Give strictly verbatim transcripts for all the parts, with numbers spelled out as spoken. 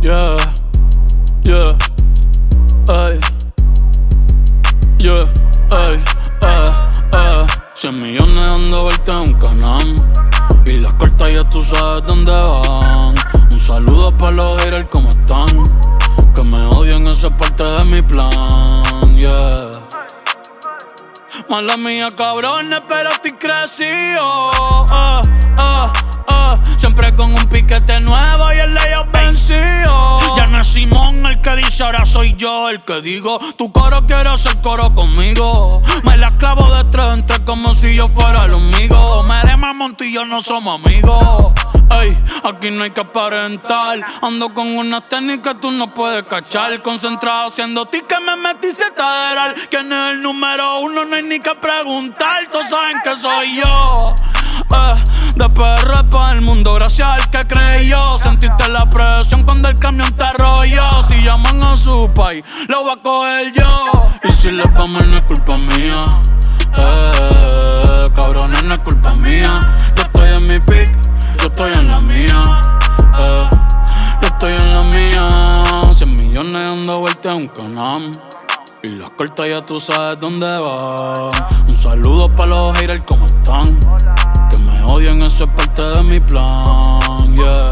Yeah, yeah, ay, yeah, ay, eh, eh. Cien millones dando vueltas en un canal y las cartas ya tú sabes dónde van. Un saludo para los haters, ¿cómo están? Que me odian, eso es parte de mi plan, yeah. Mala mía, cabrones, pero estoy crecido, uh, uh, uh. Siempre con un piquete nuevo y el de ellos vencido. Ya no es Simón el que dice, ahora soy yo el que digo. Tu coro quiere hacer coro conmigo. Me la clavo de tres en tres como si yo fuera el amigo. Merema Montillo, no somos amigos. Ey, aquí no hay que aparentar. Ando con una técnica que tú no puedes cachar. Concentrado haciendo ti que me metí cetaderal. ¿Quién es el número uno? No hay ni que preguntar. Todos saben que soy yo. Eh, de P R para el mundo, gracias al que creyó. Sentiste la presión cuando el camión te arrolló. Si llaman a su país, lo voy a coger yo. Y si le va mal no es culpa mía. Eh, cabrones, no es culpa mía. Yo estoy en mi pick, yo estoy en la mía. Eh, yo estoy en la mía. Cien millones dando vueltas en un canal y las cortas ya tú sabes dónde van. Un saludo para los haters, ¿cómo están? Que me odian, eso es parte de mi plan, yeah.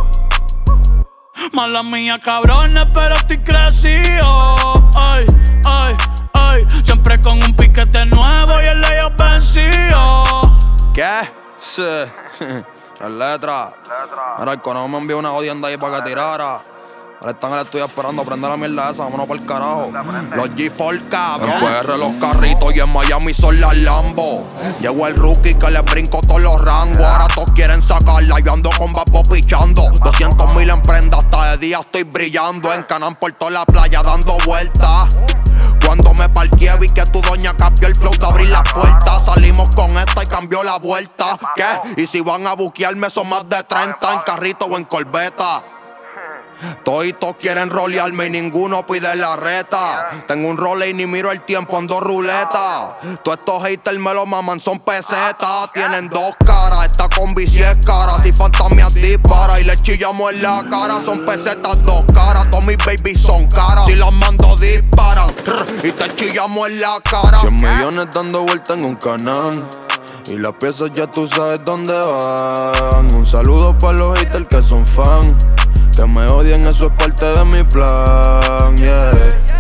Mala mía, cabrones, pero estoy crecido. Ay, ay, ay. Siempre con un piquete nuevo y el de ellos vencido. ¿Qué? Sí. Las letras. Mira, el cono me envió una jodienda ahí para que tirara. Ahora están en el estudio esperando, prende la mierda esa, vámonos para el carajo. Los G cuatro, cabrón. En P R los carritos y en Miami son las Lambo. Llegó el rookie que le brinco todos los rangos. Ahora todos quieren sacarla, yo ando con vapo pichando. Doscientos mil en prenda, hasta de día estoy brillando. En Canán por toda la playa dando vueltas. Cuando me parqué vi que tu doña cambió el flow de abrir las puertas. Salimos con esta y cambió la vuelta. ¿Qué? Y si van a buquearme son más de treinta en carrito o en corbeta. Toditos quieren rolearme y ninguno pide la reta. Tengo un role y ni miro el tiempo, ando ruleta. Todos estos haters me lo maman, son pesetas. Tienen dos caras, esta combi si es cara. Si fantasmias dispara y le chillamos en la cara. Son pesetas dos caras, todos mis babies son caras. Si las mando disparan y te chillamos en la cara. Cien millones dando vueltas en un canal y las piezas ya tú sabes dónde van. Un saludo para los haters que son fan. Que me odian, eso es parte de mi plan, yeah.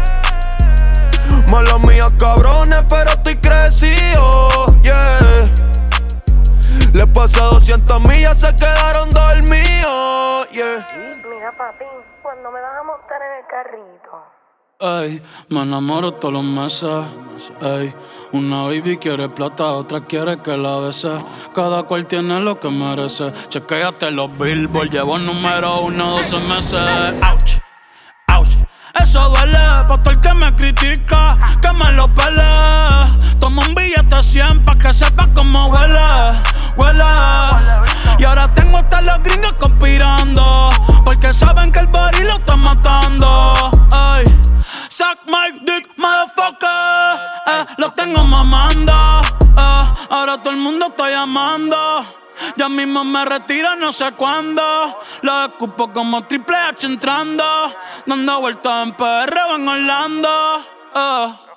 Mala mía, cabrones, pero estoy crecido, yeah. Les pasé doscientas millas, se quedaron dormidos, yeah. Mira, papi, ¿cuándo me vas a montar en el carrito? Ay, me enamoro todos los meses. Ay, una baby quiere plata, otra quiere que la bese. Cada cual tiene lo que merece. Chequéate los billboards, llevo número uno doce meses. Ouch, ouch, eso duele pa' todo el que me critica, que me lo pele. Toma un billete cien pa' que sepa cómo huele, huele. Y ahora tengo hasta los gringos conspirando, porque saben que el body lo está matando. Ay, suck my dick, motherfucker. Eh, lo tengo mamando. Eh, ahora todo el mundo está llamando. Ya mismo me retiro, no sé cuándo. Lo escupo como Triple H entrando, dando vueltas en P R o en Orlando. Eh.